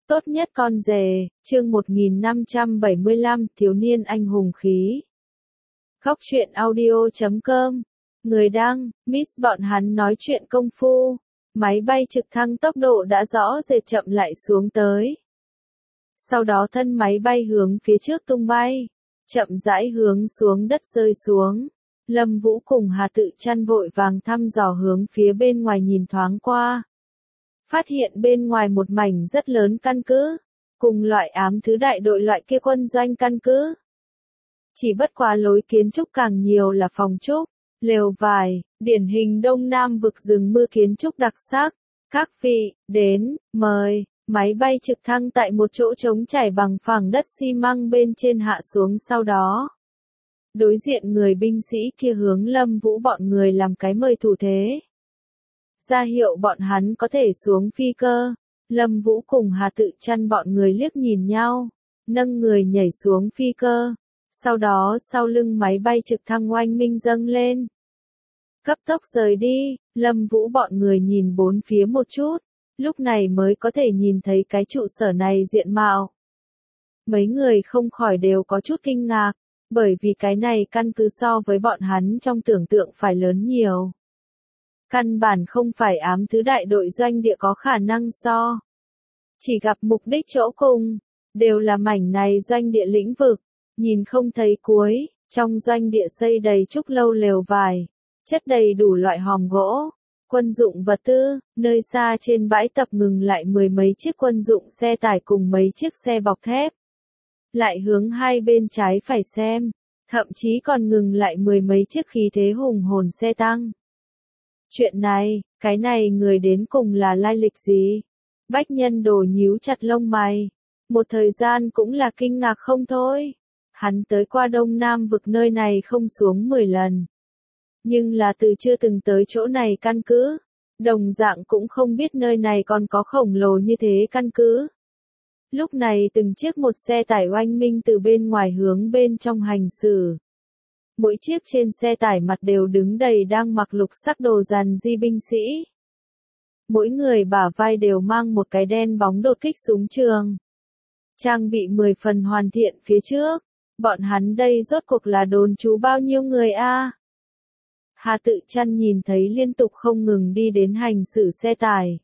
Tốt nhất con rể, chương 1575, thiếu niên anh hùng khí. Góc truyện audio.com. Người đăng, Miss bọn hắn nói chuyện công phu. Máy bay trực thăng tốc độ đã rõ rệt chậm lại xuống tới. Sau đó thân máy bay hướng phía trước tung bay, chậm rãi hướng xuống đất rơi xuống. Lâm Vũ cùng Hà Tự Chăn vội vàng thăm dò hướng phía bên ngoài nhìn thoáng qua. Phát hiện bên ngoài một mảnh rất lớn căn cứ, cùng loại ám thứ đại đội loại kia quân doanh căn cứ. Chỉ bất quá lối kiến trúc càng nhiều là phòng trúc, lều vải, điển hình Đông Nam vực rừng mưa kiến trúc đặc sắc. Các vị, đến, mời, máy bay trực thăng tại một chỗ trống trải bằng phẳng đất xi măng bên trên hạ xuống sau đó. Đối diện người binh sĩ kia hướng Lâm Vũ bọn người làm cái mời thủ thế. Ra hiệu bọn hắn có thể xuống phi cơ. Lâm Vũ cùng Hà Tự Chăn bọn người liếc nhìn nhau, nâng người nhảy xuống phi cơ. Sau đó sau lưng máy bay trực thăng oanh minh dâng lên. Cấp tốc rời đi, Lâm Vũ bọn người nhìn bốn phía một chút, lúc này mới có thể nhìn thấy cái trụ sở này diện mạo. Mấy người không khỏi đều có chút kinh ngạc, bởi vì cái này căn cứ so với bọn hắn trong tưởng tượng phải lớn nhiều. Căn bản không phải ám thứ đại đội doanh địa có khả năng so. Chỉ gặp mục đích chỗ cùng, đều là mảnh này doanh địa lĩnh vực, nhìn không thấy cuối, trong doanh địa xây đầy trúc lâu lều vải, chất đầy đủ loại hòm gỗ, quân dụng vật tư, nơi xa trên bãi tập ngừng lại mười mấy chiếc quân dụng xe tải cùng mấy chiếc xe bọc thép. Lại hướng hai bên trái phải xem, thậm chí còn ngừng lại mười mấy chiếc khí thế hùng hồn xe tăng. Chuyện này, cái này người đến cùng là lai lịch gì? Bách Nhân Đồ nhíu chặt lông mày, một thời gian cũng là kinh ngạc không thôi. Hắn tới qua Đông Nam vực nơi này không xuống 10 lần. Nhưng là từ chưa từng tới chỗ này căn cứ, đồng dạng cũng không biết nơi này còn có khổng lồ như thế căn cứ. Lúc này từng chiếc một xe tải oanh minh từ bên ngoài hướng bên trong hành xử. Mỗi chiếc trên xe tải mặt đều đứng đầy đang mặc lục sắc đồ dàn di binh sĩ. Mỗi người bả vai đều mang một cái đen bóng đột kích súng trường. Trang bị 10 phần hoàn thiện phía trước. Bọn hắn đây rốt cuộc là đồn trú bao nhiêu người a? Hà Tự Chăn nhìn thấy liên tục không ngừng đi đến hành xử xe tải.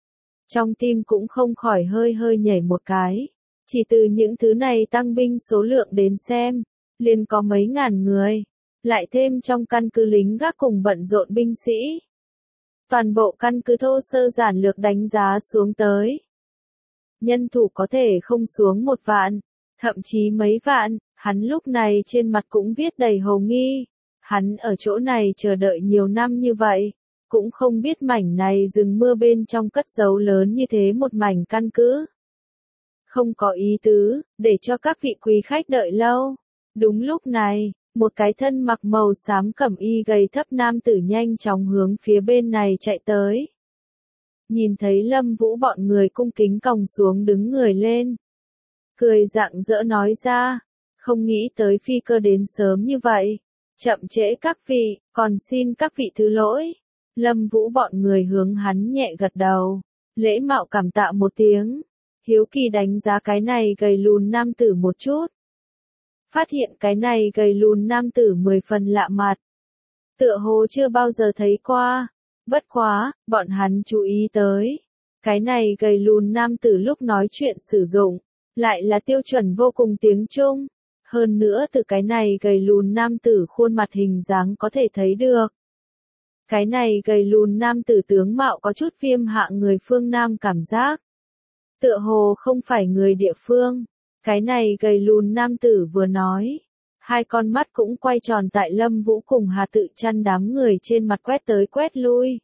Trong tim cũng không khỏi hơi hơi nhảy một cái. Chỉ từ những thứ này tăng binh số lượng đến xem, liền có mấy ngàn người. Lại thêm trong căn cứ lính gác cùng bận rộn binh sĩ. Toàn bộ căn cứ thô sơ giản lược đánh giá xuống tới. Nhân thủ có thể không xuống 1 vạn, thậm chí mấy vạn. Hắn lúc này trên mặt cũng viết đầy hồ nghi. Hắn ở chỗ này chờ đợi nhiều năm như vậy, cũng không biết mảnh này rừng mưa bên trong cất giấu lớn như thế một mảnh căn cứ. Không có ý tứ, để cho các vị quý khách đợi lâu. Đúng lúc này, một cái thân mặc màu xám cẩm y gầy thấp nam tử nhanh chóng hướng phía bên này chạy tới. Nhìn thấy Lâm Vũ bọn người cung kính còng xuống đứng người lên. Cười rạng rỡ nói ra. Không nghĩ tới phi cơ đến sớm như vậy. Chậm trễ các vị, còn xin các vị thứ lỗi. Lâm Vũ bọn người hướng hắn nhẹ gật đầu. Lễ mạo cảm tạ một tiếng. Hiếu kỳ đánh giá cái này gầy lùn nam tử một chút. Phát hiện cái này gầy lùn nam tử 10 phần lạ mặt. Tựa hồ chưa bao giờ thấy qua. Bất quá, bọn hắn chú ý tới. Cái này gầy lùn nam tử lúc nói chuyện sử dụng, lại là tiêu chuẩn vô cùng tiếng Trung. Hơn nữa từ cái này gầy lùn nam tử khuôn mặt hình dáng có thể thấy được. Cái này gầy lùn nam tử tướng mạo có chút viêm hạ người phương Nam cảm giác. Tựa hồ không phải người địa phương. Cái này gầy lùn nam tử vừa nói. Hai con mắt cũng quay tròn tại Lâm Vũ cùng Hà Tự Chăn đám người trên mặt quét tới quét lui.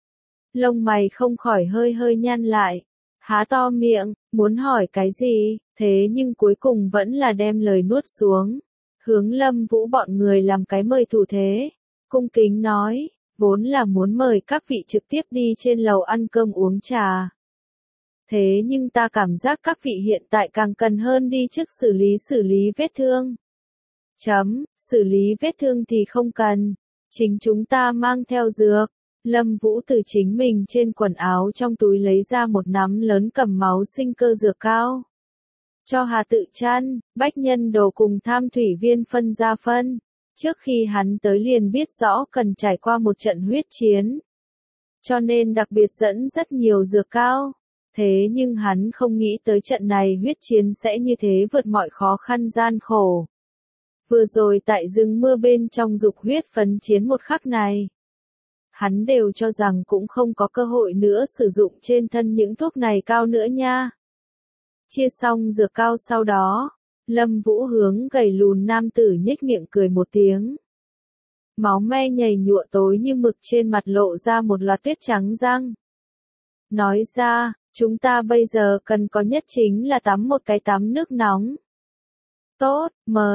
Lông mày không khỏi hơi hơi nhăn lại. Há to miệng, muốn hỏi cái gì, thế nhưng cuối cùng vẫn là đem lời nuốt xuống. Hướng Lâm Vũ bọn người làm cái mời thủ thế. Cung kính nói, vốn là muốn mời các vị trực tiếp đi trên lầu ăn cơm uống trà. Thế nhưng ta cảm giác các vị hiện tại càng cần hơn đi trước xử lý vết thương. Xử lý vết thương thì không cần. Chính chúng ta mang theo dược, Lâm Vũ từ chính mình trên quần áo trong túi lấy ra một nắm lớn cầm máu sinh cơ dược cao. Cho Hà Tự Chăn, Bách Nhân Đồ cùng tham thủy viên phân ra phân. Trước khi hắn tới liền biết rõ cần trải qua một trận huyết chiến. Cho nên đặc biệt dẫn rất nhiều dược cao. Thế nhưng hắn không nghĩ tới trận này huyết chiến sẽ như thế vượt mọi khó khăn gian khổ. Vừa rồi tại rừng mưa bên trong dục huyết phấn chiến một khắc này. Hắn đều cho rằng cũng không có cơ hội nữa sử dụng trên thân những thuốc này cao nữa nha. Chia xong dược cao sau đó, Lâm Vũ hướng gầy lùn nam tử nhếch miệng cười một tiếng. Máu me nhầy nhụa tối như mực trên mặt lộ ra một loạt tuyết trắng răng. Nói ra, chúng ta bây giờ cần có nhất chính là tắm một cái tắm nước nóng. Tốt,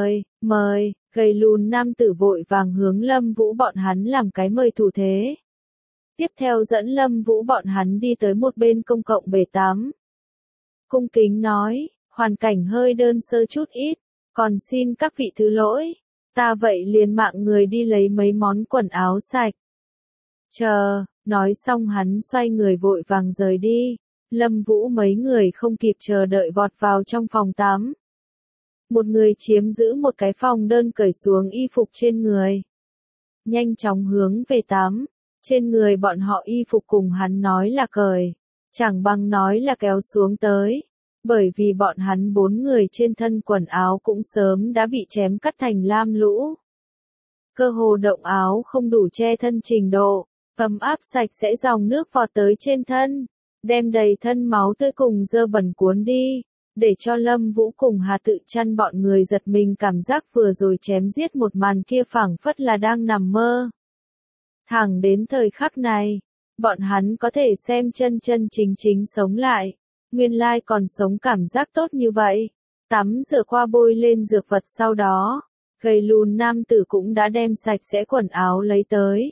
mời, gầy lùn nam tử vội vàng hướng Lâm Vũ bọn hắn làm cái mời thủ thế. Tiếp theo dẫn Lâm Vũ bọn hắn đi tới một bên công cộng bể tắm. Cung kính nói, hoàn cảnh hơi đơn sơ chút ít, còn xin các vị thứ lỗi, ta vậy liền mạng người đi lấy mấy món quần áo sạch. Chờ, nói xong hắn xoay người vội vàng rời đi, Lâm Vũ mấy người không kịp chờ đợi vọt vào trong phòng tắm. Một người chiếm giữ một cái phòng đơn cởi xuống y phục trên người. Nhanh chóng hướng về tắm, trên người bọn họ y phục cùng hắn nói là cởi, chẳng bằng nói là kéo xuống tới. Bởi vì bọn hắn 4 người trên thân quần áo cũng sớm đã bị chém cắt thành lam lũ. Cơ hồ động áo không đủ che thân trình độ, ấm áp sạch sẽ dòng nước vọt tới trên thân, đem đầy thân máu tươi cùng dơ bẩn cuốn đi, để cho Lâm Vũ cùng Hà Tự Chăn bọn người giật mình cảm giác vừa rồi chém giết một màn kia phảng phất là đang nằm mơ. Thẳng đến thời khắc này, bọn hắn có thể xem chân chân chính sống lại. Nguyên lai còn sống cảm giác tốt như vậy. Tắm rửa qua bôi lên dược vật sau đó, gầy lùn nam tử cũng đã đem sạch sẽ quần áo lấy tới.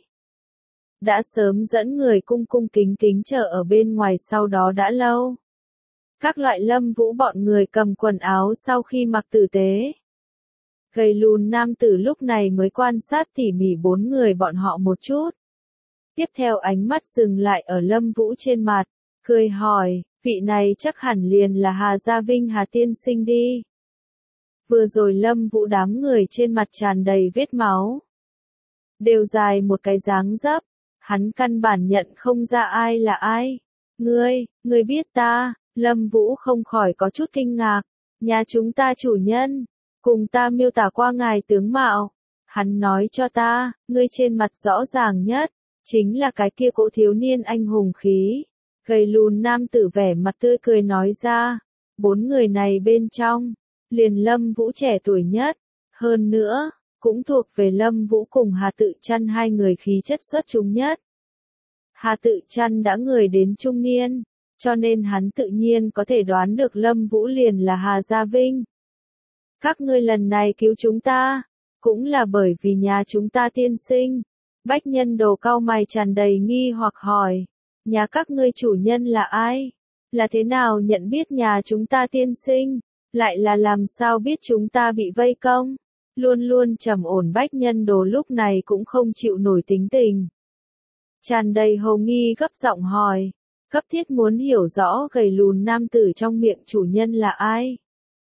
Đã sớm dẫn người cung kính chờ ở bên ngoài sau đó đã lâu. Các loại Lâm Vũ bọn người cầm quần áo sau khi mặc tử tế. Gầy lùn nam tử lúc này mới quan sát tỉ mỉ 4 người bọn họ một chút. Tiếp theo ánh mắt dừng lại ở Lâm Vũ trên mặt, cười hỏi. Vị này chắc hẳn liền là Hà Gia Vinh Hà tiên sinh đi. Vừa rồi Lâm Vũ đám người trên mặt tràn đầy vết máu. Đều dài một cái dáng dấp. Hắn căn bản nhận không ra ai là ai. Ngươi biết ta, Lâm Vũ không khỏi có chút kinh ngạc. Nhà chúng ta chủ nhân, cùng ta miêu tả qua ngài tướng mạo. Hắn nói cho ta, ngươi trên mặt rõ ràng nhất, chính là cái kia cỗ thiếu niên anh hùng khí. Gầy lùn nam tử vẻ mặt tươi cười nói ra, 4 người này bên trong, liền Lâm Vũ trẻ tuổi nhất, hơn nữa, cũng thuộc về Lâm Vũ cùng Hà Tự Chăn 2 người khí chất xuất chúng nhất. Hà Tự Chăn đã người đến trung niên, cho nên hắn tự nhiên có thể đoán được Lâm Vũ liền là Hà Gia Vinh. Các ngươi lần này cứu chúng ta, cũng là bởi vì nhà chúng ta tiên sinh. Bách Nhân Đồ cau mày tràn đầy nghi hoặc hỏi. Nhà các ngươi chủ nhân là ai? Là thế nào nhận biết nhà chúng ta tiên sinh? Lại là làm sao biết chúng ta bị vây công? Luôn luôn trầm ổn Bách Nhân Đồ lúc này cũng không chịu nổi tính tình. Tràn đầy hồ nghi gấp giọng hỏi. Cấp thiết muốn hiểu rõ gầy lùn nam tử trong miệng chủ nhân là ai?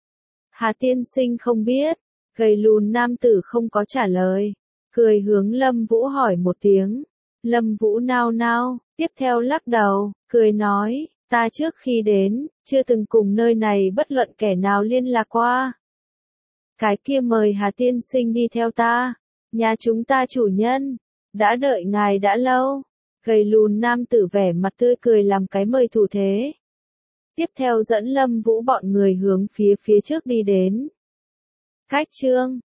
Hà tiên sinh không biết. Gầy lùn nam tử không có trả lời. Cười hướng Lâm Vũ hỏi một tiếng. Lâm Vũ nao nao, tiếp theo lắc đầu, cười nói, ta trước khi đến, chưa từng cùng nơi này bất luận kẻ nào liên lạc qua. Cái kia mời Hà tiên sinh đi theo ta, nhà chúng ta chủ nhân, đã đợi ngài đã lâu. Gầy lùn nam tử vẻ mặt tươi cười làm cái mời thủ thế. Tiếp theo dẫn Lâm Vũ bọn người hướng phía trước đi đến. Cách chương